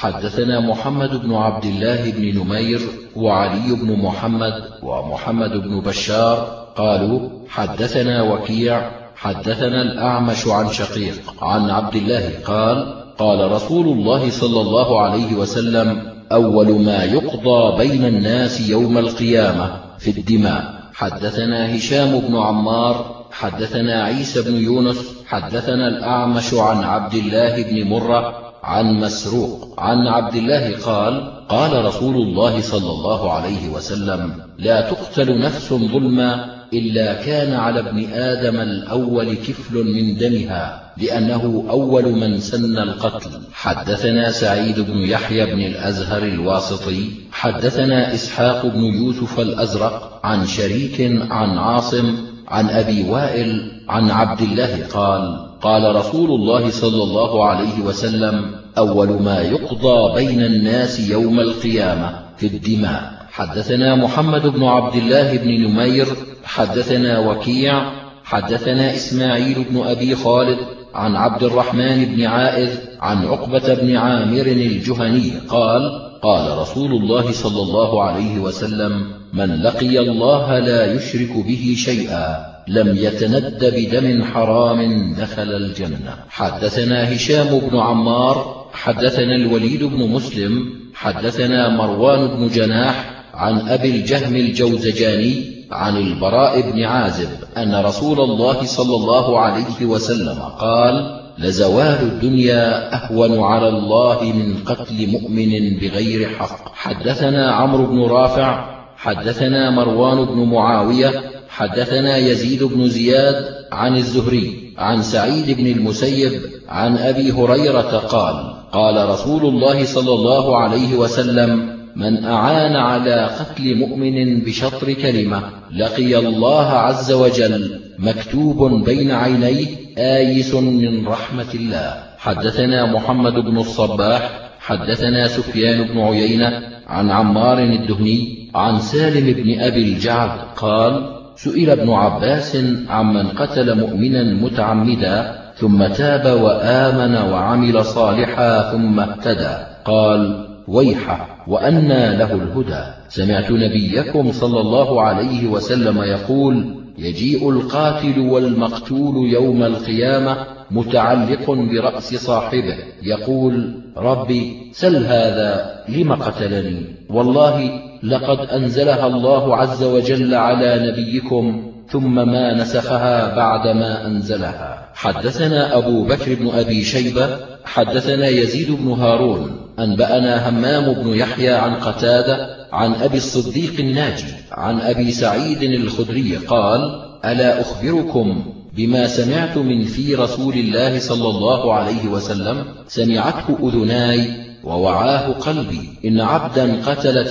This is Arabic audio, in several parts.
حدثنا محمد بن عبد الله بن نمير وعلي بن محمد ومحمد بن بشار قالوا حدثنا وكيع حدثنا الأعمش عن شقيق عن عبد الله قال قال رسول الله صلى الله عليه وسلم أول ما يقضى بين الناس يوم القيامة في الدماء. حدثنا هشام بن عمار حدثنا عيسى بن يونس حدثنا الأعمش عن عبد الله بن مرة عن مسروق عن عبد الله قال قال رسول الله صلى الله عليه وسلم لا تقتل نفس ظلما إلا كان على ابن آدم الأول كفل من دمها لأنه أول من سن القتل. حدثنا سعيد بن يحيى بن الأزهر الواسطي حدثنا إسحاق بن يوسف الأزرق عن شريك عن عاصم عن أبي وائل عن عبد الله قال قال رسول الله صلى الله عليه وسلم أول ما يقضى بين الناس يوم القيامة في الدماء. حدثنا محمد بن عبد الله بن نمير حدثنا وكيع حدثنا إسماعيل بن أبي خالد عن عبد الرحمن بن عائذ عن عقبة بن عامر الجهني قال قال رسول الله صلى الله عليه وسلم من لقي الله لا يشرك به شيئا لم يتند بدم حرام دخل الجنة. حدثنا هشام بن عمار حدثنا الوليد بن مسلم حدثنا مروان بن جناح عن أبي الجهم الجوزجاني عن البراء بن عازب أن رسول الله صلى الله عليه وسلم قال لزوال الدنيا أهون على الله من قتل مؤمن بغير حق. حدثنا عمرو بن رافع حدثنا مروان بن معاوية حدثنا يزيد بن زياد عن الزهري عن سعيد بن المسيب عن أبي هريرة قال قال رسول الله صلى الله عليه وسلم من أعان على قتل مؤمن بشطر كلمة لقي الله عز وجل مكتوب بين عينيه آيس من رحمة الله. حدثنا محمد بن الصباح حدثنا سفيان بن عيينة عن عمار الدهني عن سالم بن أبي الجعد قال سئل ابن عباس عمن قتل مؤمنا متعمدا ثم تاب وآمن وعمل صالحا ثم اهتدى قال ويحه وأنى له الهدى. سمعت نبيكم صلى الله عليه وسلم يقول يجيء القاتل والمقتول يوم القيامة متعلق برأس صاحبه يقول ربي سل هذا لم قتلني والله لقد أنزلها الله عز وجل على نبيكم ثم ما نسخها بعدما أنزلها. حدثنا أبو بكر بن أبي شيبة حدثنا يزيد بن هارون أنبأنا همام بن يحيى عن قتادة عن أبي الصديق الناجي عن أبي سعيد الخدري قال ألا أخبركم بما سمعت من في رسول الله صلى الله عليه وسلم سمعته أذناي ووعاه قلبي إن عبدا قتل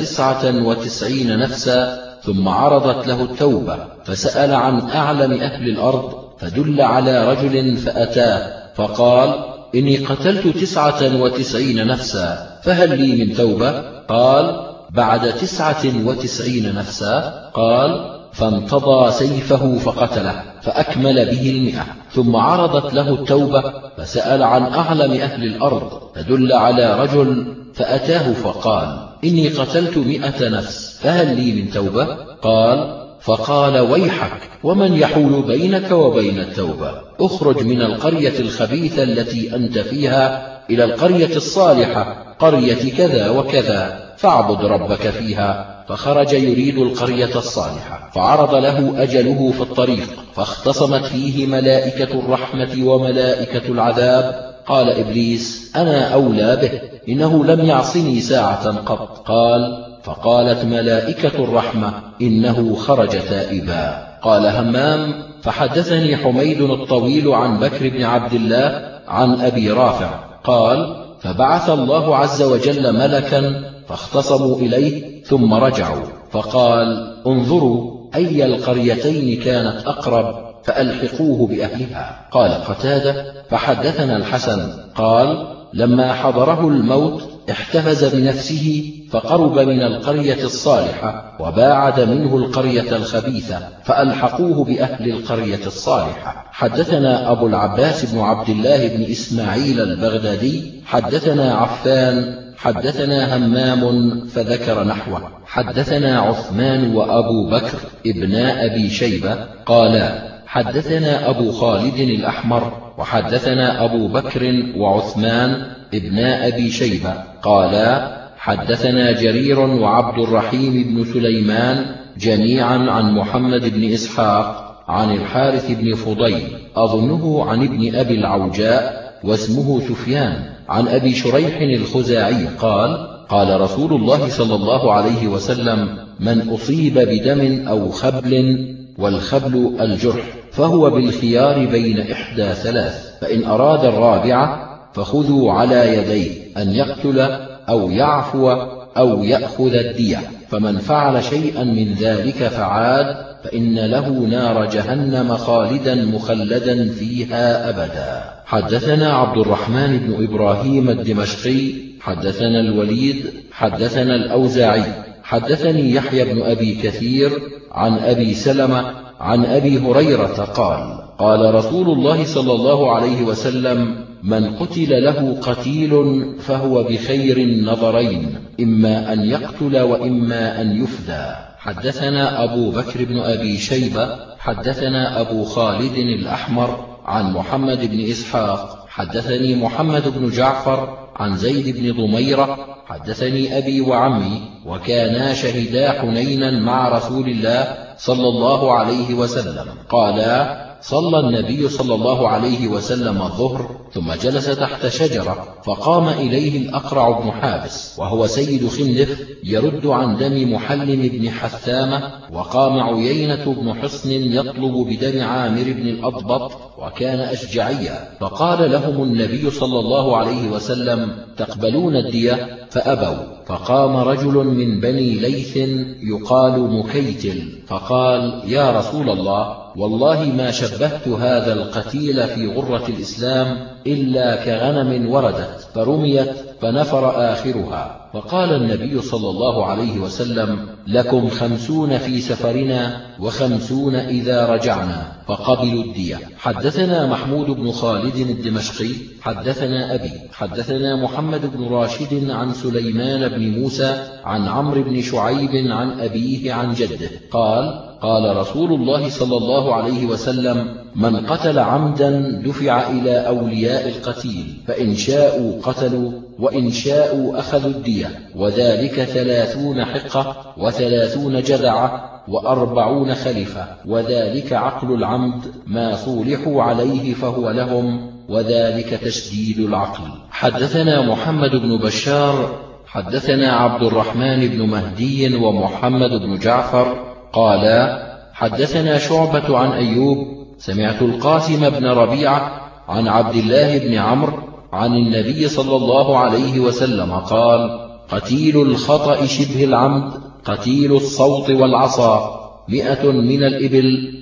99 نفسا ثم عرضت له التوبة فسأل عن أعلم أهل الأرض فدل على رجل فأتاه فقال إني قتلت 99 نفسا فهل لي من توبة؟ قال بعد 99 نفسا. قال فانتضى سيفه فقتله فأكمل به 100 ثم عرضت له التوبة فسأل عن أعلم أهل الأرض فدل على رجل فأتاه فقال إني قتلت 100 نفس فهل لي من توبة؟ قال فقال ويحك ومن يحول بينك وبين التوبة اخرج من القرية الخبيثة التي أنت فيها إلى القرية الصالحة قرية كذا وكذا فاعبد ربك فيها. فخرج يريد القرية الصالحة فعرض له أجله في الطريق فاختصمت فيه ملائكة الرحمة وملائكة العذاب. قال إبليس أنا أولى به إنه لم يعصني ساعة قط. قال فقالت ملائكة الرحمة إنه خرج تائبا. قال همام فحدثني حميد الطويل عن بكر بن عبد الله عن أبي رافع قال فبعث الله عز وجل ملكا فاختصموا إليه ثم رجعوا فقال انظروا أي القريتين كانت أقرب فألحقوه بأهلها. قال قتادة فحدثنا الحسن قال لما حضره الموت احتفز بنفسه فقرب من القرية الصالحة وباعد منه القرية الخبيثة فألحقوه بأهل القرية الصالحة. حدثنا أبو العباس بن عبد الله بن إسماعيل البغدادي حدثنا عفان حدثنا همام فذكر نحوه. حدثنا عثمان وأبو بكر ابنا أبي شيبة قالا حدثنا أبو خالد الأحمر وحدثنا أبو بكر وعثمان ابنا أبي شيبة قالا حدثنا جرير وعبد الرحيم بن سليمان جميعا عن محمد بن إسحاق عن الحارث بن فضيل أظنه عن ابن أبي العوجاء واسمه سفيان عن أبي شريح الخزاعي قال قال رسول الله صلى الله عليه وسلم من أصيب بدم أو خبل، والخبل الجرح، فهو بالخيار بين إحدى ثلاث، فإن أراد الرابعة فخذوا على يديه أن يقتل أو يعفو أو يأخذ الدية، فمن فعل شيئا من ذلك فعاد فإن له نار جهنم خالدا مخلدا فيها أبدا. حدثنا عبد الرحمن بن إبراهيم الدمشقي حدثنا الوليد حدثنا الأوزاعي حدثني يحيى بن أبي كثير عن أبي سلمة عن أبي هريرة قال قال رسول الله صلى الله عليه وسلم من قتل له قتيل فهو بخير النظرين، إما أن يقتل وإما أن يفدى. حدثنا أبو بكر بن أبي شيبة حدثنا أبو خالد الأحمر عن محمد بن إسحاق حدثني محمد بن جعفر عن زيد بن ضميرة حدثني أبي وعمي وكانا شهدا حنينا مع رسول الله صلى الله عليه وسلم قالا صلى النبي صلى الله عليه وسلم الظهر ثم جلس تحت شجرة، فقام إليه الأقرع بن حابس وهو سيد خندف يرد عن دم محلم بن حثامة، وقام عيينة بن حصن يطلب بدم عامر بن الأضبط وكان أشجعيا، فقال لهم النبي صلى الله عليه وسلم تقبلون الدية؟ فأبوا، فقام رجل من بني ليث يقال مكيتل فقال يا رسول الله والله ما شبهت هذا القتيل في غرة الإسلام إلا كغنم وردت فرميت فنفر آخرها، فقال النبي صلى الله عليه وسلم لكم 50 في سفرنا و50 إذا رجعنا، فقبلوا الدية. حدثنا محمود بن خالد الدمشقي حدثنا أبي حدثنا محمد بن راشد عن سليمان بن موسى عن عمرو بن شعيب عن أبيه عن جده قال قال رسول الله صلى الله عليه وسلم من قتل عمدا دفع إلى أولياء القتيل، فإن شاءوا قتلوا وإن شاءوا أخذوا الدية، وذلك 30 حقة و30 جذعة و40 خلفة، وذلك عقل العمد ما صولحوا عليه فهو لهم، وذلك تشديد العقل. حدثنا محمد بن بشار حدثنا عبد الرحمن بن مهدي ومحمد بن جعفر قالا حدثنا شعبة عن أيوب سمعت القاسم بن ربيعة عن عبد الله بن عمرو عن النبي صلى الله عليه وسلم قال قتيل الخطأ شبه العمد قتيل الصوت والعصا 100 من الإبل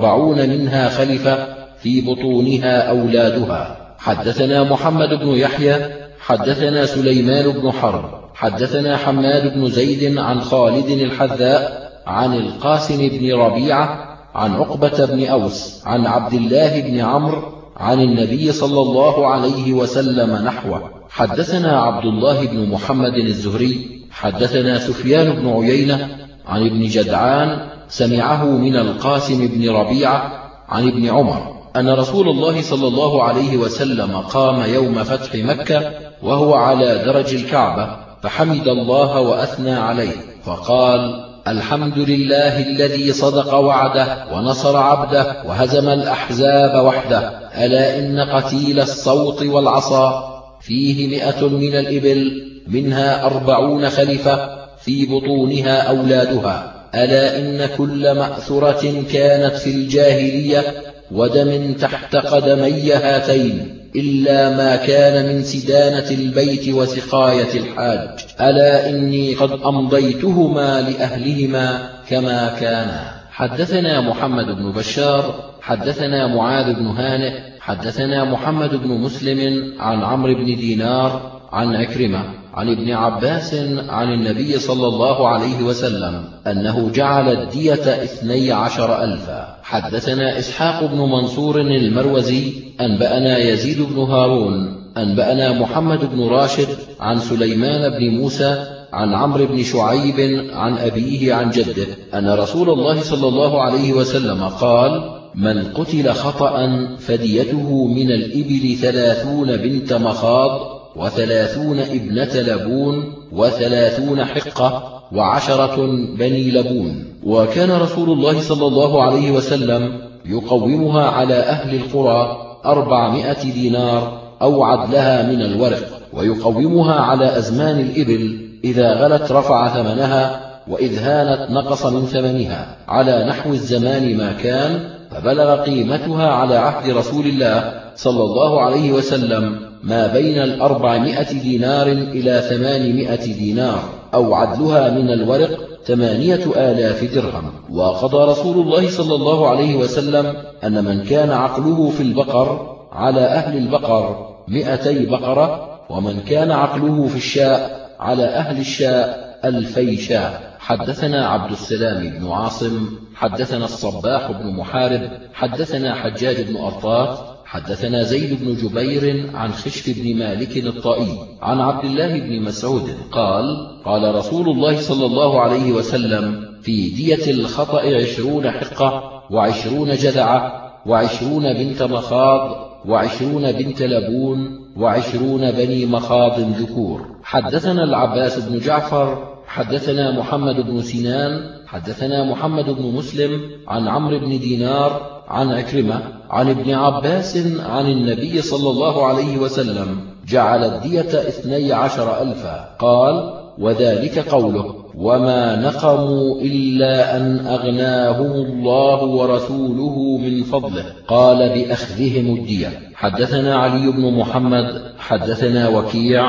40 منها خلفة في بطونها أولادها. حدثنا محمد بن يحيى حدثنا سليمان بن حرب حدثنا حماد بن زيد عن خالد الحذاء عن القاسم بن ربيعة عن عقبة بن أوس عن عبد الله بن عمرو عن النبي صلى الله عليه وسلم نحوه. حدثنا عبد الله بن محمد الزهري حدثنا سفيان بن عيينة عن ابن جدعان سمعه من القاسم بن ربيعة عن ابن عمر أن رسول الله صلى الله عليه وسلم قام يوم فتح مكة وهو على درج الكعبة فحمد الله وأثنى عليه فقال الحمد لله الذي صدق وعده ونصر عبده وهزم الأحزاب وحده، ألا إن قتيل الصوت والعصا فيه 100 من الإبل منها 40 خلفة في بطونها أولادها، ألا إن كل مأثرة كانت في الجاهلية ودم تحت قدمي هاتين إلا ما كان من سدانة البيت وسقاية الحاج، ألا إني قد أمضيتهما لأهلهما كما كانا. حدثنا محمد بن بشار حدثنا معاذ بن هانئ حدثنا محمد بن مسلم عن عمرو بن دينار عن عكرمة عن ابن عباس عن النبي صلى الله عليه وسلم أنه جعل الدية 12,000. حدثنا إسحاق بن منصور المروزي أنبأنا يزيد بن هارون أنبأنا محمد بن راشد عن سليمان بن موسى عن عمرو بن شعيب عن أبيه عن جده أن رسول الله صلى الله عليه وسلم قال: من قتل خطأ فديته من الإبل 30 بنت مخاض 30 ابنة لبون 30 حقة 10 بني لبون. وكان رسول الله صلى الله عليه وسلم يقومها على أهل القرى 400 دينار أو عدلها من الورق، ويقومها على أزمان الإبل، إذا غلت رفع ثمنها، وإذ هانت نقص من ثمنها، على نحو الزمان ما كان، فبلغ قيمتها على عهد رسول الله صلى الله عليه وسلم ما بين 400 دينار إلى 800 دينار، أو عدلها من الورق 8000 درهم. وقضى رسول الله صلى الله عليه وسلم أن من كان عقله في البقر على أهل البقر 200 بقرة، ومن كان عقله في الشاء على أهل الشاء 2000 شاء. حدثنا عبد السلام بن عاصم حدثنا الصباح بن محارب حدثنا حجاج بن أرطاط حدثنا زيد بن جبير عن خشف بن مالك الطائي عن عبد الله بن مسعود قال: قال رسول الله صلى الله عليه وسلم: في دية الخطأ 20 حقة 20 جذعة 20 بنت مخاض 20 بنت لبون 20 بني مخاض ذكور. حدثنا العباس بن جعفر حدثنا محمد بن سنان حدثنا محمد بن مسلم عن عمرو بن دينار عن عكرمة عن ابن عباس عن النبي صلى الله عليه وسلم جعل الدية 12,000. قال: وذلك قوله: وما نقموا إلا أن أغناهم الله ورسوله من فضله. قال: بأخذهم الدية. حدثنا علي بن محمد حدثنا وكيع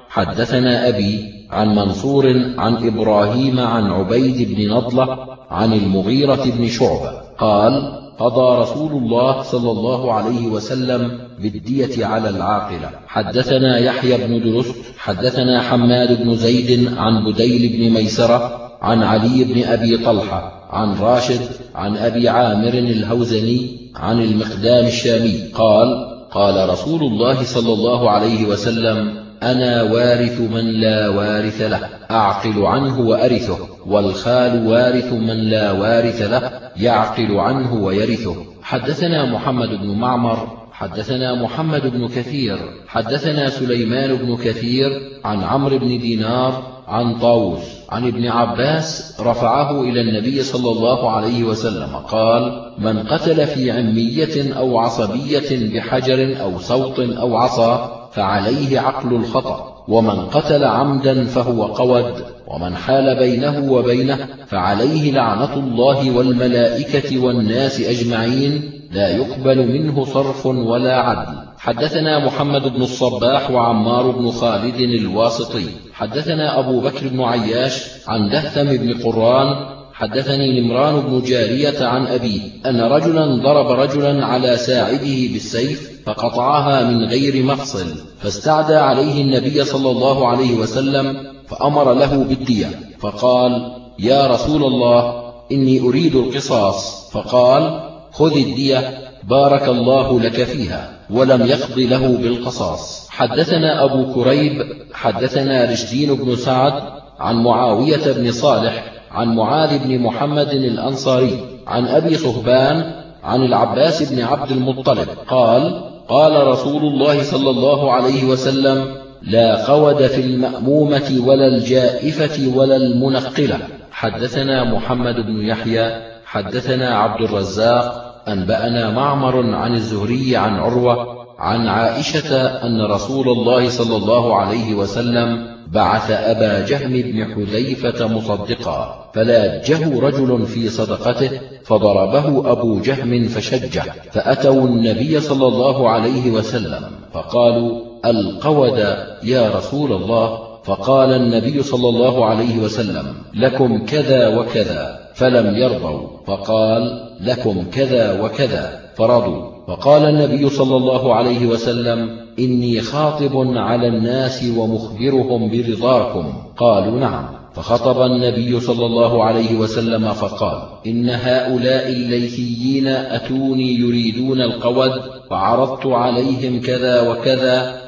حدثنا أبي عن منصور عن إبراهيم عن عبيد بن نضلة عن المغيرة بن شعبة قال: قضى رسول الله صلى الله عليه وسلم بالدية على العاقلة. حدثنا يحيى بن درست حدثنا حماد بن زيد عن بديل بن ميسرة عن علي بن أبي طلحة عن راشد عن أبي عامر الهوزني عن المقدام الشامي قال: قال رسول الله صلى الله عليه وسلم: أنا وارث من لا وارث له، أعقل عنه وأرثه، والخال وارث من لا وارث له، يعقل عنه ويرثه. حدثنا محمد بن معمر حدثنا محمد بن كثير حدثنا سليمان بن كثير عن عمرو بن دينار عن طاووس عن ابن عباس رفعه إلى النبي صلى الله عليه وسلم قال: من قتل في عمية أو عصبية بحجر أو صوت أو عصا فعليه عقل الخطأ، ومن قتل عمدا فهو قود، ومن حال بينه وبينه فعليه لعنة الله والملائكة والناس أجمعين، لا يقبل منه صرف ولا عدل. حدثنا محمد بن الصباح وعمار بن خالد الواسطي حدثنا أبو بكر بن عياش عن دهثم بن قران حدثني نمران بن جارية عن أبيه أن رجلا ضرب رجلا على ساعده بالسيف فقطعها من غير مفصل، فاستعدى عليه النبي صلى الله عليه وسلم فأمر له بالدية، فقال: يا رسول الله، إني أريد القصاص. فقال: خذ الدية بارك الله لك فيها، ولم يقض له بالقصاص. حدثنا أبو كريب حدثنا رشدين بن سعد عن معاوية بن صالح عن معاذ بن محمد الأنصاري عن أبي صهبان عن العباس بن عبد المطلب قال: قال رسول الله صلى الله عليه وسلم: لا قود في المأمومة ولا الجائفة ولا المنقلة. حدثنا محمد بن يحيى حدثنا عبد الرزاق أنبأنا معمر عن الزهري عن عروة عن عائشة أن رسول الله صلى الله عليه وسلم بعث أبا جهم بن حذيفة مصدقا، فلاجه رجل في صدقته فضربه أبو جهم فشجه، فأتوا النبي صلى الله عليه وسلم فقالوا: القود يا رسول الله. فقال النبي صلى الله عليه وسلم: لكم كذا وكذا، فلم يرضوا، فقال: لكم كذا وكذا، فرضوا. فقال النبي صلى الله عليه وسلم: إني خاطب على الناس ومخبرهم برضاكم. قالوا: نعم. فخطب النبي صلى الله عليه وسلم فقال: إن هؤلاء الليثيين أتوني يريدون القود، فعرضت عليهم كذا وكذا،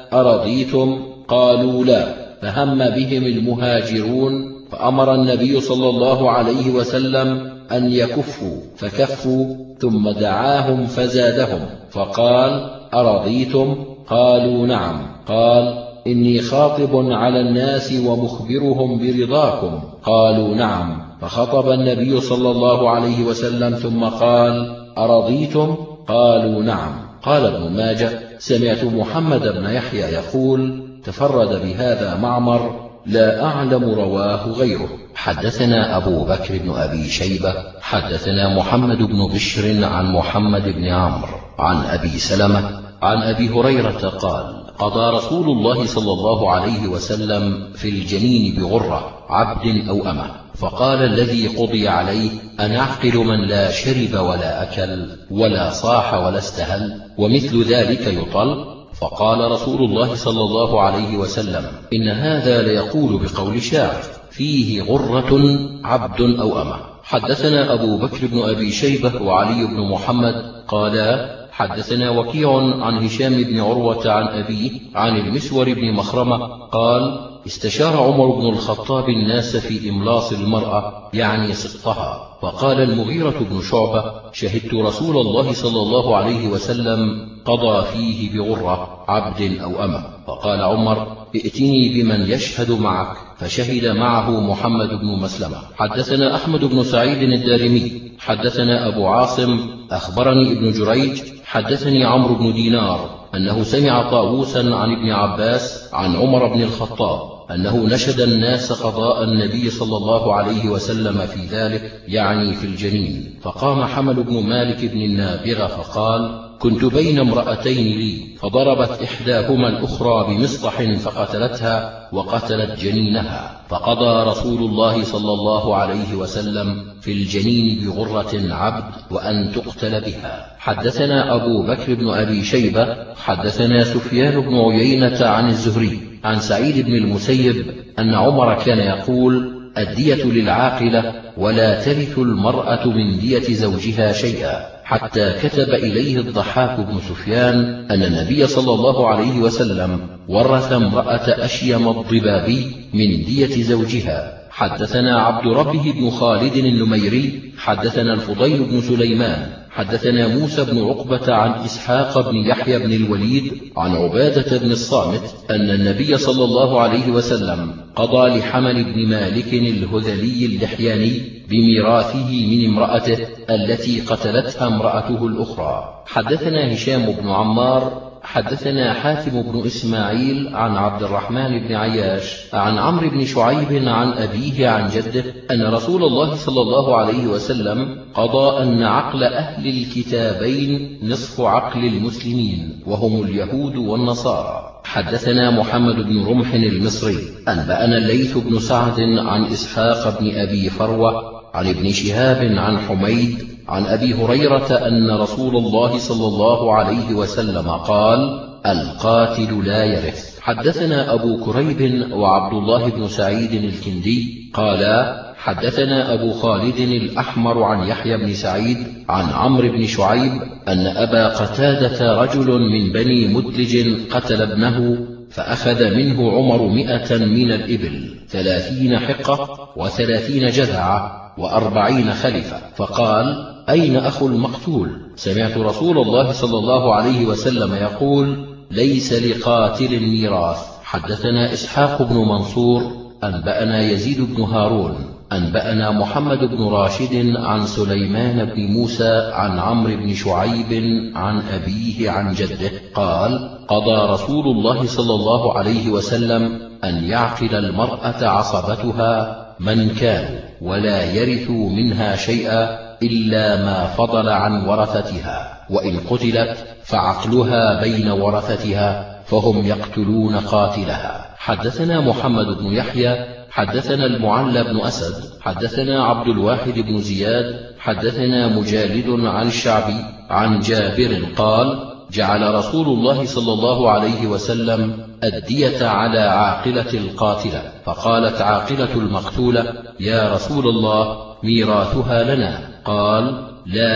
أرضيتم؟ قالوا لا. فهم بهم المهاجرون، فأمر النبي صلى الله عليه وسلم أن يكفوا، فكفوا، ثم دعاهم فزادهم فقال: أرضيتم؟ قالوا نعم. قال: إني خاطب على الناس ومخبرهم برضاكم. قالوا نعم. فخطب النبي صلى الله عليه وسلم ثم قال: أرضيتم؟ قالوا نعم. قال ابن ماجه: سمعت محمد بن يحيى يقول: تفرد بهذا معمر، لا أعلم رواه غيره. حدثنا أبو بكر بن أبي شيبة حدثنا محمد بن بشر عن محمد بن عمرو عن أبي سلمة عن أبي هريرة قال: قضى رسول الله صلى الله عليه وسلم في الجنين بغرة عبد أو أمة، فقال الذي قضي عليه: أنعقل من لا شرب ولا أكل ولا صاح ولا استهل ومثل ذلك يطل؟ فقال رسول الله صلى الله عليه وسلم: إن هذا ليقول بقول شاعر: فيه غرة عبد أو أمة. حدثنا أبو بكر بن أبي شيبة وعلي بن محمد قالا: حدثنا وكيع عن هشام بن عروة عن أبيه عن المسور بن مخرمة قال: استشار عمر بن الخطاب الناس في إملاص المرأة، يعني سقطها، فقال المغيرة بن شعبة: شهدت رسول الله صلى الله عليه وسلم قضى فيه بغرة عبد أو أمة. فقال عمر: ائتني بمن يشهد معك، فشهد معه محمد بن مسلمة. حدثنا أحمد بن سعيد الدارمي حدثنا أبو عاصم أخبرني ابن جريج حدثني عمرو بن دينار أنه سمع طاووسا عن ابن عباس عن عمر بن الخطاب أنه نشد الناس قضاء النبي صلى الله عليه وسلم في ذلك، يعني في الجنين. فقام حمل بن مالك بن النابغة فقال: كنت بين امرأتين لي، فضربت إحداهما الأخرى بمسطح فقتلتها وقتلت جنينها، فقضى رسول الله صلى الله عليه وسلم في الجنين بغرة عبد وأن تقتل بها. حدثنا أبو بكر بن أبي شيبة حدثنا سفيان بن عيينة عن الزهري عن سعيد بن المسيب أن عمر كان يقول: الدية للعاقلة، ولا ترث المرأة من دية زوجها شيئا، حتى كتب إليه الضحاك بن سفيان أن النبي صلى الله عليه وسلم ورث امرأة أشيم الضبابي من دية زوجها. حدثنا عبد ربه بن خالد النميري حدثنا الفضيل بن سليمان حدثنا موسى بن عقبة عن إسحاق بن يحيى بن الوليد عن عبادة بن الصامت أن النبي صلى الله عليه وسلم قضى لحمل بن مالك الهذلي اللحياني بميراثه من امرأته التي قتلتها امرأته الأخرى. حدثنا هشام بن عمار حدثنا حاتم بن إسماعيل عن عبد الرحمن بن عياش عن عمرو بن شعيب عن أبيه عن جده أن رسول الله صلى الله عليه وسلم قضى أن عقل أهل الكتابين نصف عقل المسلمين، وهم اليهود والنصارى. حدثنا محمد بن رمح المصري أنبأنا الليث بن سعد عن إسحاق بن أبي فروة عن ابن شهاب عن حميد عن أبي هريرة أن رسول الله صلى الله عليه وسلم قال: القاتل لا يرث. حدثنا أبو كريب وعبد الله بن سعيد الكندي قالا: حدثنا أبو خالد الأحمر عن يحيى بن سعيد عن عمرو بن شعيب أن أبا قتادة رجل من بني مدلج قتل ابنه، فأخذ منه عمر 100 من الإبل 30 حقة و30 جذعة و40 خلفة، فقال: أين أخو المقتول؟ سمعت رسول الله صلى الله عليه وسلم يقول: ليس لقاتل ميراث. حدثنا إسحاق بن منصور أنبأنا يزيد بن هارون أنبأنا محمد بن راشد عن سليمان بن موسى عن عمرو بن شعيب عن أبيه عن جده قال: قضى رسول الله صلى الله عليه وسلم أن يعقل المرأة عصبتها من كانوا، ولا يرثوا منها شيئا إلا ما فضل عن ورثتها، وإن قتلت فعقلها بين ورثتها، فهم يقتلون قاتلها. حدثنا محمد بن يحيى حدثنا المعلى بن أسد حدثنا عبد الواحد بن زياد حدثنا مجالد عن الشعبي عن جابر قال: جعل رسول الله صلى الله عليه وسلم الدية على عاقلة القاتلة، فقالت عاقلة المقتولة: يا رسول الله، ميراثها لنا. قال: لا،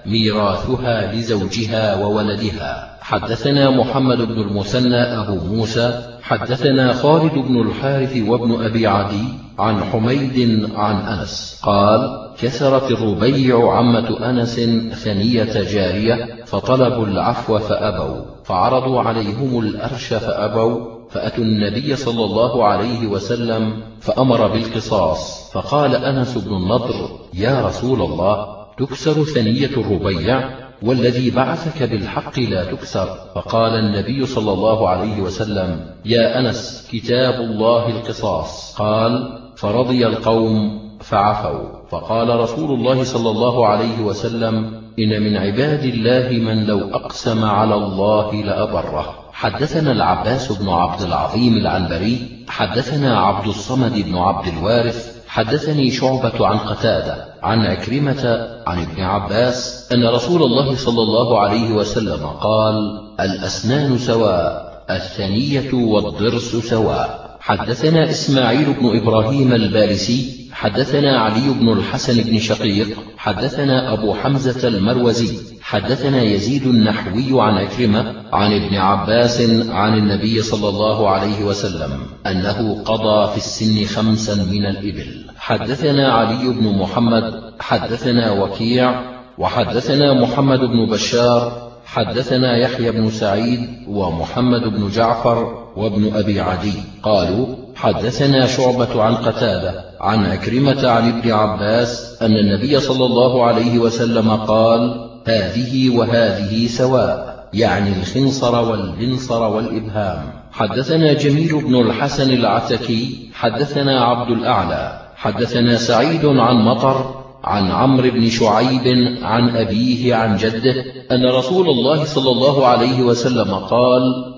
ميراثها لزوجها وولدها. حدثنا محمد بن المثنى أبو موسى حدثنا خالد بن الحارث وابن أبي عدي عن حميد عن أنس قال: كسرت الربيع عمة أنس ثنية جارية فطلبوا العفو فأبوا، فعرضوا عليهم الأرش فأبوا، فأتوا النبي صلى الله عليه وسلم فأمر بالقصاص، فقال أنس بن النضر: يا رسول الله، تكسر ثنية الربيع والذي بعثك بالحق لا تكسر. فقال النبي صلى الله عليه وسلم: يا أنس، كتاب الله القصاص. قال: فرضي القوم فعفوا. فقال رسول الله صلى الله عليه وسلم: إن من عباد الله من لو أقسم على الله لأبره. حدثنا العباس بن عبد العظيم العنبري حدثنا عبد الصمد بن عبد الوارث حدثني شعبة عن قتادة عن عكرمة عن ابن عباس أن رسول الله صلى الله عليه وسلم قال: الأسنان سواء، الثنية والضرس سواء. حدثنا إسماعيل بن إبراهيم البارسي حدثنا علي بن الحسن بن شقيق حدثنا أبو حمزة المروزي حدثنا يزيد النحوي عن عكرمة عن ابن عباس عن النبي صلى الله عليه وسلم أنه قضى في السن 5 من الإبل. حدثنا علي بن محمد حدثنا وكيع وحدثنا محمد بن بشار حدثنا يحيى بن سعيد ومحمد بن جعفر وابن أبي عدي قالوا: حدثنا شعبة عن قتادة عن عكرمة عن ابن عباس أن النبي صلى الله عليه وسلم قال: هذه وهذه سواء، يعني الخنصر والبنصر والإبهام. حدثنا جميل بن الحسن العتكي حدثنا عبد الأعلى حدثنا سعيد عن مطر عن عمرو بن شعيب عن أبيه عن جده أن رسول الله صلى الله عليه وسلم قال: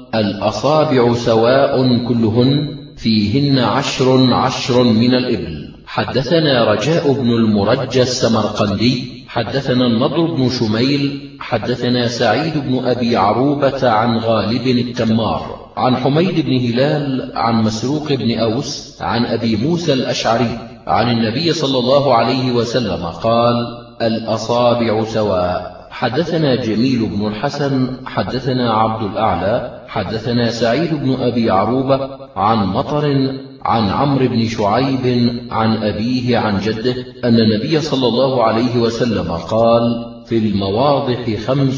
الأصابع سواء كلهن، فيهن 10 من الإبل. حدثنا رجاء بن المرجى السمرقندي حدثنا النضر بن شميل حدثنا سعيد بن أبي عروبة عن غالب التمار عن حميد بن هلال عن مسروق بن أوس عن أبي موسى الأشعري عن النبي صلى الله عليه وسلم قال: الأصابع سواء. حدثنا جميل بن الحسن حدثنا عبد الأعلى حدثنا سعيد بن أبي عروبة عن مطر عن عمرو بن شعيب عن أبيه عن جده أن النبي صلى الله عليه وسلم قال: في المواضح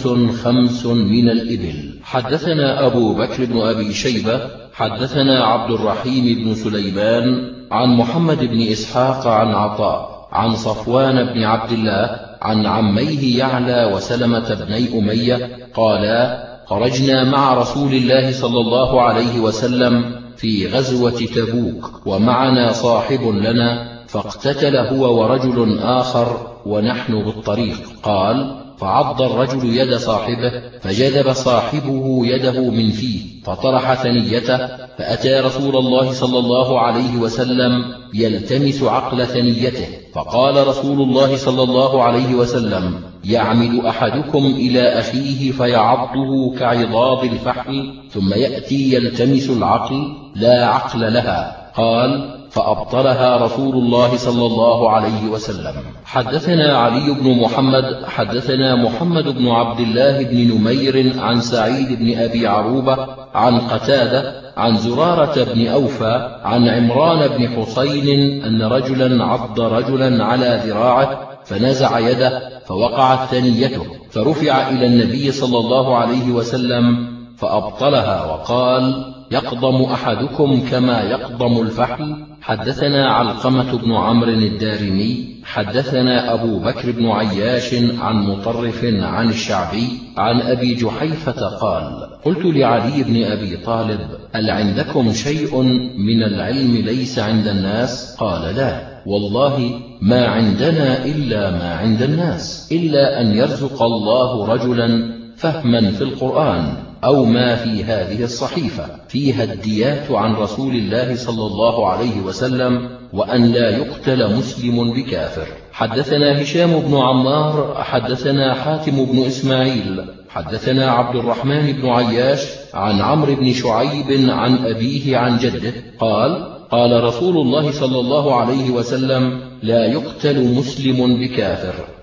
5 من الإبل. حدثنا أبو بكر بن أبي شيبة حدثنا عبد الرحيم بن سليمان عن محمد بن إسحاق عن عطاء عن صفوان بن عبد الله عن عميه يعلى وسلمة بني أمية قالا: خرجنا مع رسول الله صلى الله عليه وسلم في غزوة تبوك ومعنا صاحب لنا، فاقتتل هو ورجل آخر ونحن بالطريق. قال: فعض الرجل يد صاحبه فجذب صاحبه يده من فيه فطرح ثنيته، فأتى رسول الله صلى الله عليه وسلم يلتمس عقل ثنيته، فقال رسول الله صلى الله عليه وسلم: يعمد أحدكم إلى أخيه فيعضه كعضاض الفحل ثم يأتي يلتمس العقل لا عقل لها. قال: فأبطلها رسول الله صلى الله عليه وسلم. حدثنا علي بن محمد حدثنا محمد بن عبد الله بن نمير عن سعيد بن أبي عروبة عن قتادة عن زرارة بن أوفى عن عمران بن حسين أن رجلا عض رجلا على ذراعه فنزع يده فوقعت ثنيته، فرفع إلى النبي صلى الله عليه وسلم فأبطلها وقال: يقضم أحدكم كما يقضم الفحل. حدثنا علقمة بن عمرو الدارمي حدثنا أبو بكر بن عياش عن مطرف عن الشعبي عن أبي جحيفة قال: قلت لعلي بن أبي طالب: هل عندكم شيء من العلم ليس عند الناس؟ قال: لا والله ما عندنا إلا ما عند الناس، إلا أن يرزق الله رجلا فهما في القرآن أو ما في هذه الصحيفة فيها الديات عن رسول الله صلى الله عليه وسلم، وأن لا يقتل مسلم بكافر. حدثنا هشام بن عمار حدثنا حاتم بن إسماعيل حدثنا عبد الرحمن بن عياش عن عمرو بن شعيب عن أبيه عن جده قال: قال رسول الله صلى الله عليه وسلم: لا يقتل مسلم بكافر.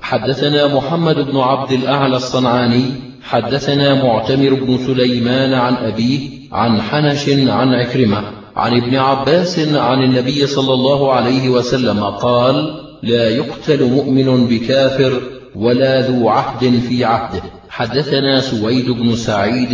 حدثنا محمد بن عبد الأعلى الصنعاني حدثنا معتمر بن سليمان عن أبيه عن حنش عن عكرمة عن ابن عباس عن النبي صلى الله عليه وسلم قال: لا يقتل مؤمن بكافر ولا ذو عهد في عهده. حدثنا سويد بن سعيد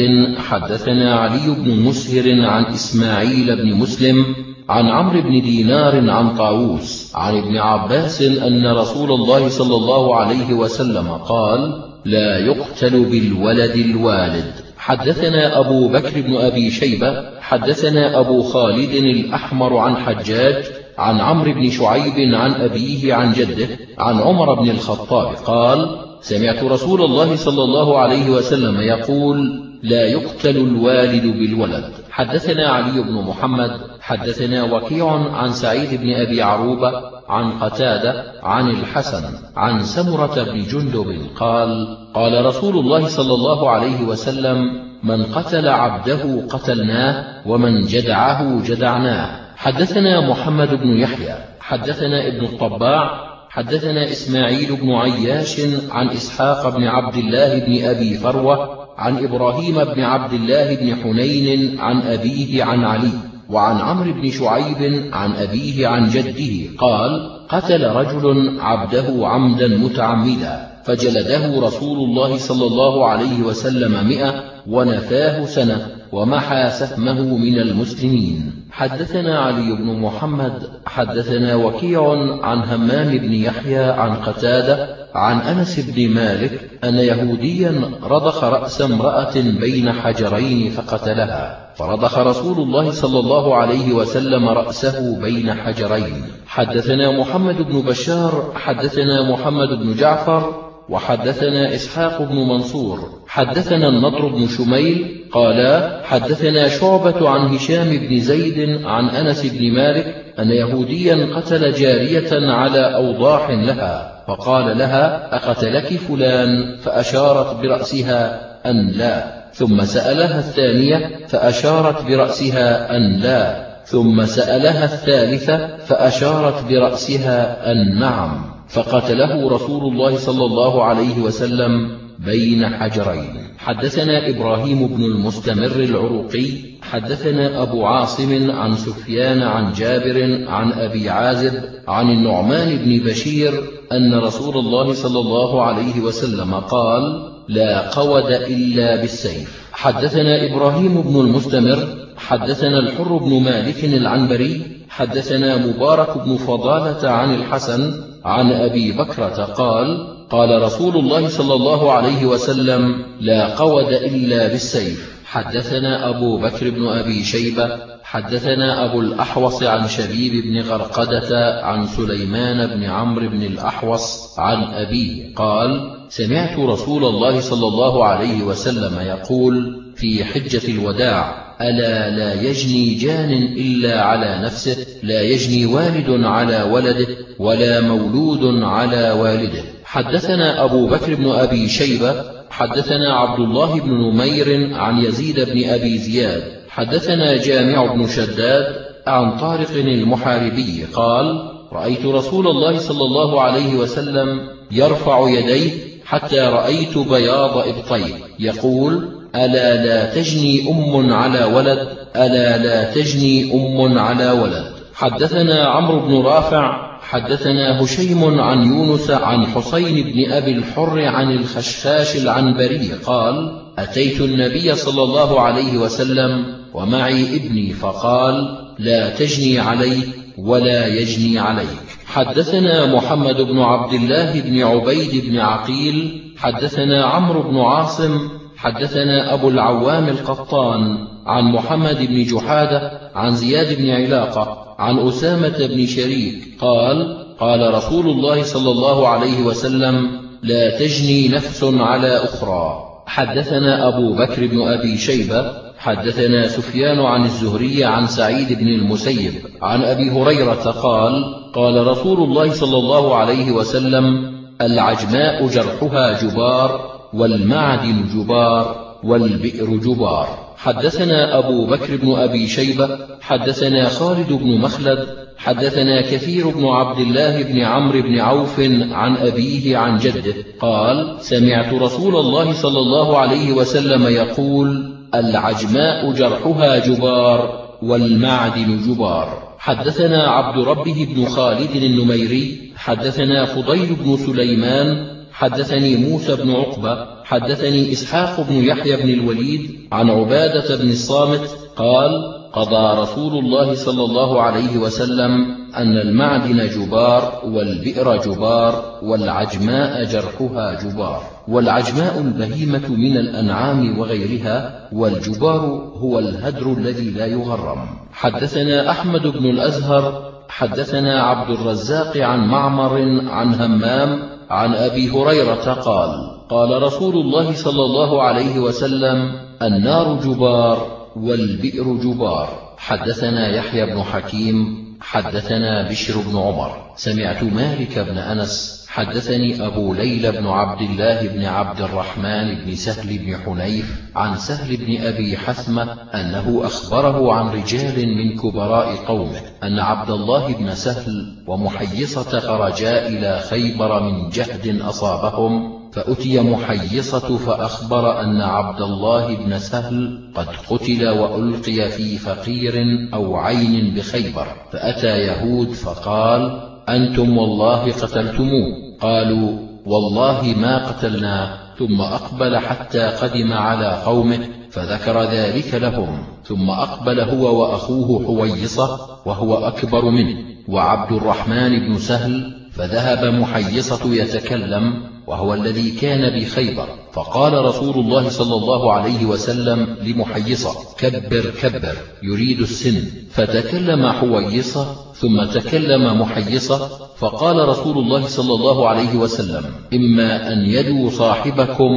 حدثنا علي بن مسهر عن إسماعيل بن مسلم عن عمرو بن دينار عن طاووس عن ابن عباس أن رسول الله صلى الله عليه وسلم قال: لا يقتل بالولد الوالد. حدثنا أبو بكر بن أبي شيبة حدثنا أبو خالد الأحمر عن حجاج عن عمرو بن شعيب عن أبيه عن جده عن عمر بن الخطاب قال: سمعت رسول الله صلى الله عليه وسلم يقول: لا يقتل الوالد بالولد. حدثنا علي بن محمد حدثنا وكيع عن سعيد بن أبي عروبة عن قتادة عن الحسن عن سمرة بن جندب قال: قال رسول الله صلى الله عليه وسلم: من قتل عبده قتلناه ومن جدعه جدعناه. حدثنا محمد بن يحيى حدثنا ابن الطباع حدثنا إسماعيل بن عياش عن إسحاق بن عبد الله بن أبي فروة عن إبراهيم بن عبد الله بن حنين عن أبيه عن علي وعن عمرو بن شعيب عن أبيه عن جده قال: قتل رجل عبده عمدا متعمدا فجلده رسول الله صلى الله عليه وسلم 100 ونفاه سنة ومحى سهمه من المسلمين. حدثنا علي بن محمد حدثنا وكيع عن همام بن يحيى عن قتادة عن أنس بن مالك أن يهوديا رضخ رأس امرأة بين حجرين فقتلها، فرضخ رسول الله صلى الله عليه وسلم رأسه بين حجرين. حدثنا محمد بن بشار حدثنا محمد بن جعفر وحدثنا إسحاق بن منصور حدثنا النضر بن شميل قالا: حدثنا شعبة عن هشام بن زيد عن أنس بن مالك أن يهوديا قتل جارية على أوضاح لها، فقال لها: أقتلك فلان؟ فأشارت برأسها أن لا، ثم سألها الثانية فأشارت برأسها أن لا، ثم سألها الثالثة فأشارت برأسها أن نعم، فقتله رسول الله صلى الله عليه وسلم بين حجرين. حدثنا إبراهيم بن المستمر العروقي حدثنا أبو عاصم عن سفيان عن جابر عن أبي عازب عن النعمان بن بشير أن رسول الله صلى الله عليه وسلم قال: لا قود إلا بالسيف. حدثنا إبراهيم بن المستمر حدثنا الحر بن مالك العنبري حدثنا مبارك بن فضالة عن الحسن عن أبي بكرة قال: قال رسول الله صلى الله عليه وسلم: لا قود إلا بالسيف. حدثنا أبو بكر بن أبي شيبة حدثنا أبو الأحوص عن شبيب بن غرقدة عن سليمان بن عمرو بن الأحوص عن أبيه قال: سمعت رسول الله صلى الله عليه وسلم يقول في حجة الوداع: ألا لا يجني جان إلا على نفسه، لا يجني والد على ولده ولا مولود على والده. حدثنا أبو بكر بن أبي شيبة حدثنا عبد الله بن نمير عن يزيد بن أبي زياد حدثنا جامع بن شداد عن طارق المحاربي قال: رأيت رسول الله صلى الله عليه وسلم يرفع يديه حتى رأيت بياض إبطيه يقول: ألا لا تجني أم على ولد، ألا لا تجني أم على ولد. حدثنا عمرو بن رافع حدثنا هشيم عن يونس عن حسين بن أبي الحر عن الخشاش العنبري قال: أتيت النبي صلى الله عليه وسلم ومعي ابني فقال: لا تجني عليه ولا يجني عليك. حدثنا محمد بن عبد الله بن عبيد بن عقيل حدثنا عمرو بن عاصم حدثنا أبو العوام القطان عن محمد بن جحادة عن زياد بن علاقة عن أسامة بن شريك قال: قال رسول الله صلى الله عليه وسلم: لا تجني نفس على أخرى. حدثنا أبو بكر بن أبي شيبة حدثنا سفيان عن الزهري عن سعيد بن المسيب عن أبي هريرة قال: قال رسول الله صلى الله عليه وسلم: العجماء جرحها جبار، والمعدن جبار، والبئر جبار. حدثنا أبو بكر بن أبي شيبة حدثنا خالد بن مخلد حدثنا كثير بن عبد الله بن عمرو بن عوف عن أبيه عن جده قال سمعت رسول الله صلى الله عليه وسلم يقول العجماء جرحها جبار والمعدن جبار. حدثنا عبد ربه بن خالد النميري حدثنا فضيل بن سليمان حدثني موسى بن عقبة حدثني إسحاق بن يحيى بن الوليد عن عبادة بن الصامت قال قضى رسول الله صلى الله عليه وسلم أن المعدن جبار والبئر جبار والعجماء جرحها جبار. والعجماء البهيمة من الأنعام وغيرها، والجبار هو الهدر الذي لا يغرم. حدثنا أحمد بن الأزهر حدثنا عبد الرزاق عن معمر عن همام عن أبي هريرة قال قال رسول الله صلى الله عليه وسلم النار جبار والبئر جبار. حدثنا يحيى بن حكيم حدثنا بشر بن عمر سمعت مالك بن أنس حدثني أبو ليلى بن عبد الله بن عبد الرحمن بن سهل بن حنيف عن سهل بن أبي حثمة أنه أخبره عن رجال من كبراء قومه أن عبد الله بن سهل ومحيصة خرجا إلى خيبر من جهد أصابهم، فأتي محيصة فأخبر أن عبد الله بن سهل قد قتل وألقي في فقير أو عين بخيبر، فأتى يهود فقال أنتم والله قتلتموه، قالوا والله ما قتلناه، ثم أقبل حتى قدم على قومه فذكر ذلك لهم، ثم أقبل هو وأخوه حويصة وهو أكبر منه وعبد الرحمن بن سهل، فذهب محيصة يتكلم وهو الذي كان بخيبر، فقال رسول الله صلى الله عليه وسلم لمحيصة كبر كبر يريد السن، فتكلم حويصة ثم تكلم محيصة، فقال رسول الله صلى الله عليه وسلم إما أن يدوا صاحبكم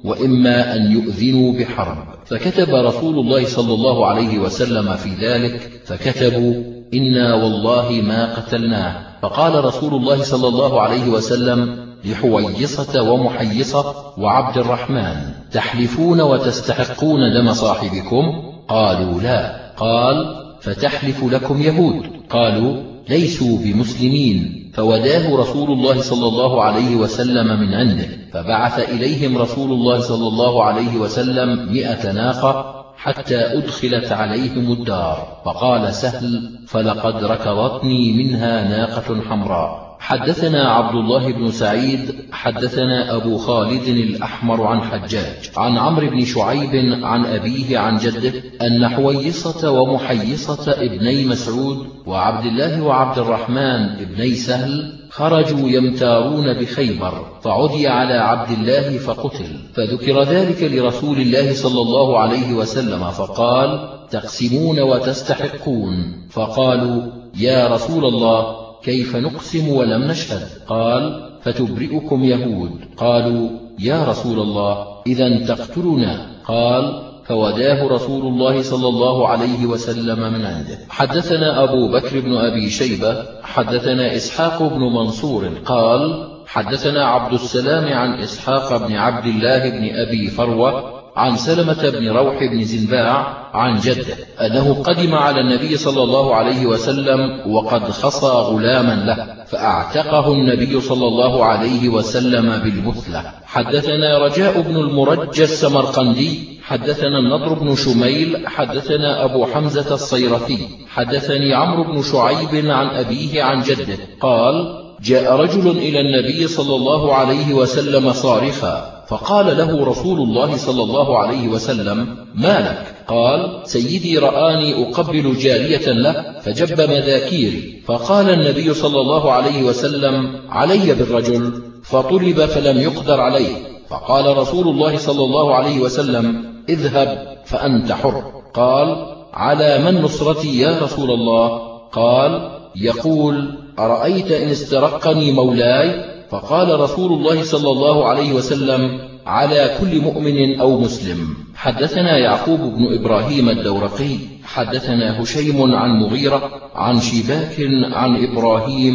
وإما أن يؤذنوا بحرب، فكتب رسول الله صلى الله عليه وسلم في ذلك فكتبوا إنا والله ما قتلناه، فقال رسول الله صلى الله عليه وسلم لحويصة ومحيصة وعبد الرحمن تحلفون وتستحقون دم صاحبكم؟ قالوا لا. قال فتحلف لكم يهود؟ قالوا ليسوا بمسلمين، فوداه رسول الله صلى الله عليه وسلم من عنده، فبعث إليهم رسول الله صلى الله عليه وسلم 100 ناقة حتى أدخلت عليهم الدار، فقال سهل فلقد ركضتني منها ناقة حمراء. حدثنا عبد الله بن سعيد حدثنا أبو خالد الأحمر عن حجاج عن عمرو بن شعيب عن أبيه عن جده أن حويصة ومحيصة ابني مسعود وعبد الله وعبد الرحمن ابني سهل خرجوا يمتارون بخيبر، فعدي على عبد الله فقتل، فذكر ذلك لرسول الله صلى الله عليه وسلم فقال تقسمون وتستحقون، فقالوا يا رسول الله كيف نقسم ولم نشهد؟ قال فتبرئكم يهود. قالوا يا رسول الله إذن تقتلنا؟ قال فوداه رسول الله صلى الله عليه وسلم من عنده. حدثنا أبو بكر بن أبي شيبة حدثنا إسحاق بن منصور قال حدثنا عبد السلام عن إسحاق بن عبد الله بن أبي فروة عن سلمة بن روح بن زنباع عن جده أنه قدم على النبي صلى الله عليه وسلم وقد خصى غلاما له، فأعتقه النبي صلى الله عليه وسلم بالمثلة. حدثنا رجاء بن المرجى السمرقندي حدثنا النضر بن شميل حدثنا أبو حمزة الصيرفي حدثني عمرو بن شعيب عن أبيه عن جده قال جاء رجل إلى النبي صلى الله عليه وسلم صارخا، فقال له رسول الله صلى الله عليه وسلم ما لك؟ قال سيدي رآني أقبل جارية له فجب مذاكيري، فقال النبي صلى الله عليه وسلم علي بالرجل، فطلب فلم يقدر عليه، فقال رسول الله صلى الله عليه وسلم اذهب فأنت حر. قال على من نصرتي يا رسول الله؟ قال يقول أرأيت إن استرقني مولاي؟ فقال رسول الله صلى الله عليه وسلم على كل مؤمن أو مسلم. حدثنا يعقوب بن إبراهيم الدورقي حدثنا هشيم عن مغيرة عن شباك عن إبراهيم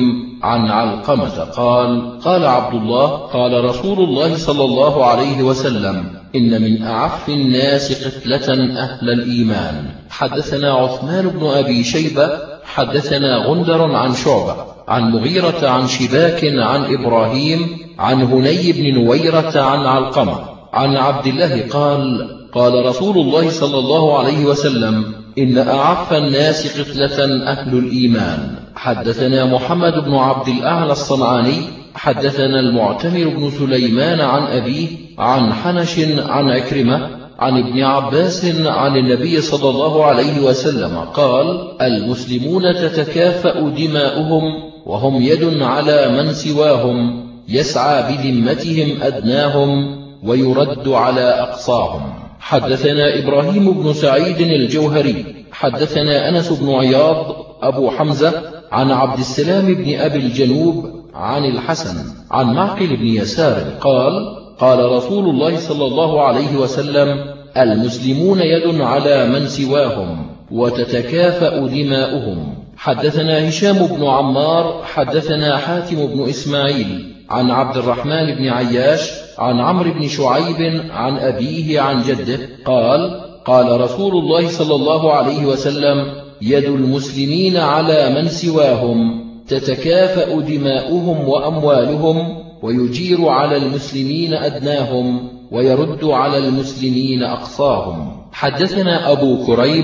عن علقمة قال: قال عبد الله: قال رسول الله صلى الله عليه وسلم: إن من أعف الناس قتلة أهل الإيمان. حدثنا عثمان بن أبي شيبة حدثنا غندر عن شعبة عن مغيرة عن شباك عن إبراهيم عن هني بن نويرة عن علقمة عن عبد الله قال: قال رسول الله صلى الله عليه وسلم: إن أعف الناس قتلة أهل الإيمان. حدثنا محمد بن عبد الأعلى الصنعاني حدثنا المعتمر بن سليمان عن أبيه عن حنش عن عكرمة عن ابن عباس عن النبي صلى الله عليه وسلم قال: المسلمون تتكافأ دماؤهم وهم يد على من سواهم، يسعى بذمتهم أدناهم ويرد على أقصاهم. حدثنا إبراهيم بن سعيد الجوهري حدثنا أنس بن عياض أبو حمزة عن عبد السلام بن أبي الجنوب عن الحسن عن معقل بن يسار قال: قال رسول الله صلى الله عليه وسلم: المسلمون يد على من سواهم وتتكافأ دماؤهم. حدثنا هشام بن عمار حدثنا حاتم بن إسماعيل عن عبد الرحمن بن عياش عن عمرو بن شعيب عن أبيه عن جده قال: قال رسول الله صلى الله عليه وسلم: يد المسلمين على من سواهم تتكافأ دماؤهم وأموالهم، ويجير على المسلمين أدناهم ويرد على المسلمين أقصاهم. حدثنا أبو كريب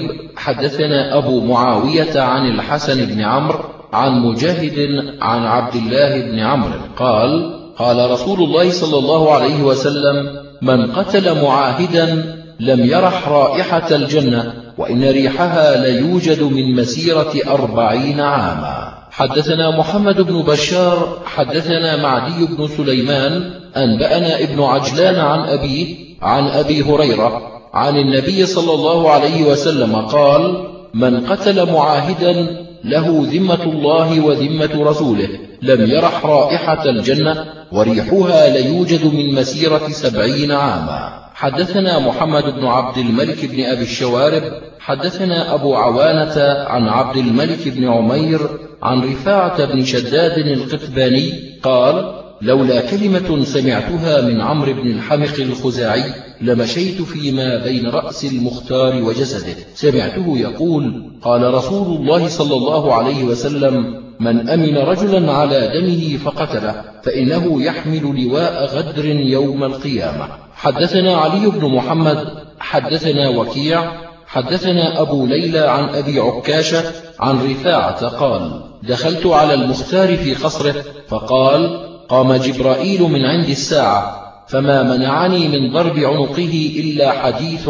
حدثنا أبو معاوية عن الحسن بن عمرو عن مجاهد عن عبد الله بن عمرو قال: قال رسول الله صلى الله عليه وسلم: من قتل معاهدا لم يرح رائحة الجنة، وإن ريحها ليوجد من مسيرة 40 عاما. حدثنا محمد بن بشار حدثنا معدي بن سليمان أنبأنا ابن عجلان عن أبيه عن أبي هريرة عن النبي صلى الله عليه وسلم قال: من قتل معاهدا له ذمة الله وذمة رسوله لم يرح رائحة الجنة، وريحها ليوجد من مسيرة 70 عاما. حدثنا محمد بن عبد الملك بن أبي الشوارب حدثنا أبو عوانة عن عبد الملك بن عمير عن رفاعة بن شداد القتباني قال: لولا كلمة سمعتها من عمرو بن الحمق الخزاعي لمشيت فيما بين رأس المختار وجسده، سمعته يقول: قال رسول الله صلى الله عليه وسلم: من أمن رجلا على دمه فقتله فإنه يحمل لواء غدر يوم القيامة. حدثنا علي بن محمد حدثنا وكيع حدثنا أبو ليلى عن أبي عكاشة عن رفاعة قال: دخلت على المختار في قصره فقال: قام جبرائيل من عند الساعة، فما منعني من ضرب عنقه إلا حديث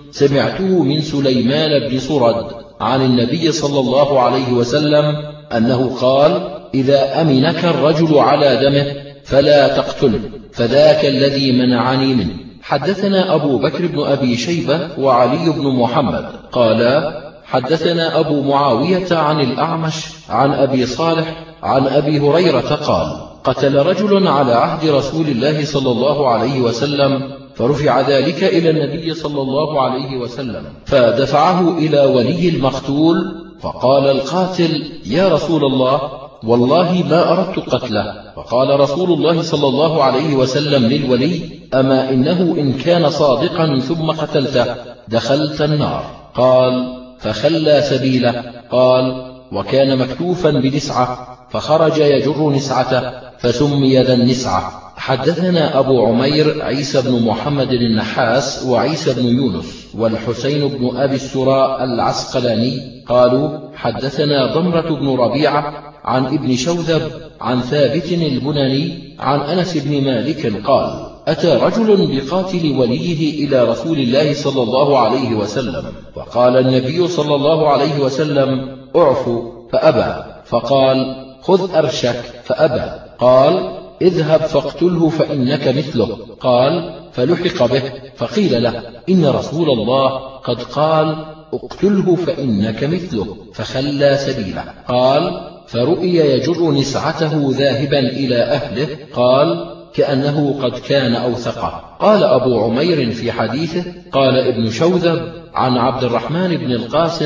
سمعته من سليمان بن سرد عن النبي صلى الله عليه وسلم أنه قال: إذا أمنك الرجل على دمه فلا تقتله، فذاك الذي منعني منه. حدثنا أبو بكر بن أبي شيبة وعلي بن محمد قالا: حدثنا أبو معاوية عن الأعمش عن أبي صالح عن أبي هريرة قال: قتل رجل على عهد رسول الله صلى الله عليه وسلم، فرفع ذلك إلى النبي صلى الله عليه وسلم، فدفعه إلى ولي المقتول، فقال القاتل: يا رسول الله، والله ما أردت قتله. فقال رسول الله صلى الله عليه وسلم للولي: أما إنه إن كان صادقا ثم قتلته دخلت النار. قال: فخلى سبيله. قال: وكان مكتوفا بنسعة، فخرج يجر نسعته فسمي ذا النسعة. حدثنا أبو عمير عيسى بن محمد النحاس وعيسى بن يونس والحسين بن أبي السراء العسقلاني قالوا: حدثنا ضمرة بن ربيعة عن ابن شوذب عن ثابت البناني عن أنس بن مالك قال: أتى رجل بقاتل وليه إلى رسول الله صلى الله عليه وسلم، فقال النبي صلى الله عليه وسلم: اعفو، فأبى، فقال: خذ أرشك، فأبى، قال: اذهب فاقتله فإنك مثله. قال: فلحق به، فقيل له: إن رسول الله قد قال: اقتله فإنك مثله، فخلى سبيله. قال: فرؤي يجر نسعته ذاهبا إلى أهله. قال: كأنه قد كان أوثقه. قال أبو عمير في حديثه: قال ابن شوذب عن عبد الرحمن بن القاسم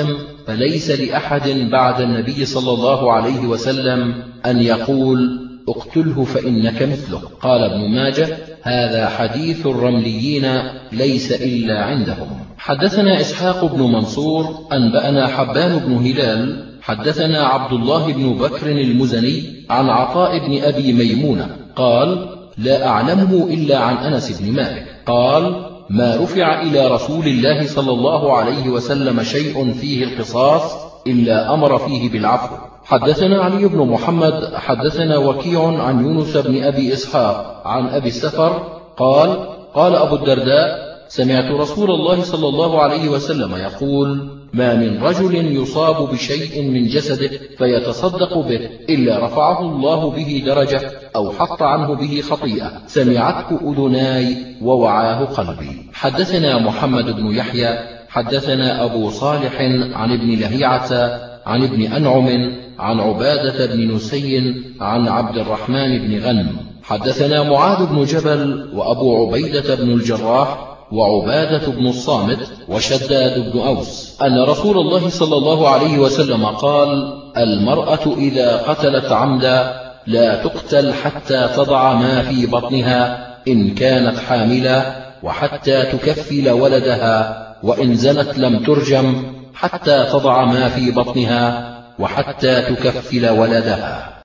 فليس لأحد بعد النبي صلى الله عليه وسلم أن يقول اقتله فإنك مثله. قال ابن ماجه: هذا حديث الرمليين ليس إلا عندهم. حدثنا إسحاق بن منصور أنبأنا حبان بن هلال حدثنا عبد الله بن بكر المزني عن عطاء بن أبي ميمونة قال: لا أعلمه إلا عن أنس بن مالك قال: ما رفع إلى رسول الله صلى الله عليه وسلم شيء فيه القصاص إلا أمر فيه بالعفو. حدثنا علي بن محمد حدثنا وكيع عن يونس بن أبي إسحاق عن أبي السفر قال: قال أبو الدرداء: سمعت رسول الله صلى الله عليه وسلم يقول: ما من رجل يصاب بشيء من جسده فيتصدق به إلا رفعه الله به درجة أو حط عنه به خطيئة سمعته أذناي ووعاه قلبي. حدثنا محمد بن يحيى حدثنا أبو صالح عن ابن لهيعة عن ابن أنعم عن عبادة بن نسي عن عبد الرحمن بن غنم حدثنا معاذ بن جبل وأبو عبيدة بن الجراح وعبادة بن الصامت وشداد بن أوس أن رسول الله صلى الله عليه وسلم قال: المرأة إذا قتلت عمدا لا تقتل حتى تضع ما في بطنها إن كانت حاملا، وحتى تكفل ولدها، وإن زنت لم ترجم حتى تضع ما في بطنها وحتى تكفل ولدها.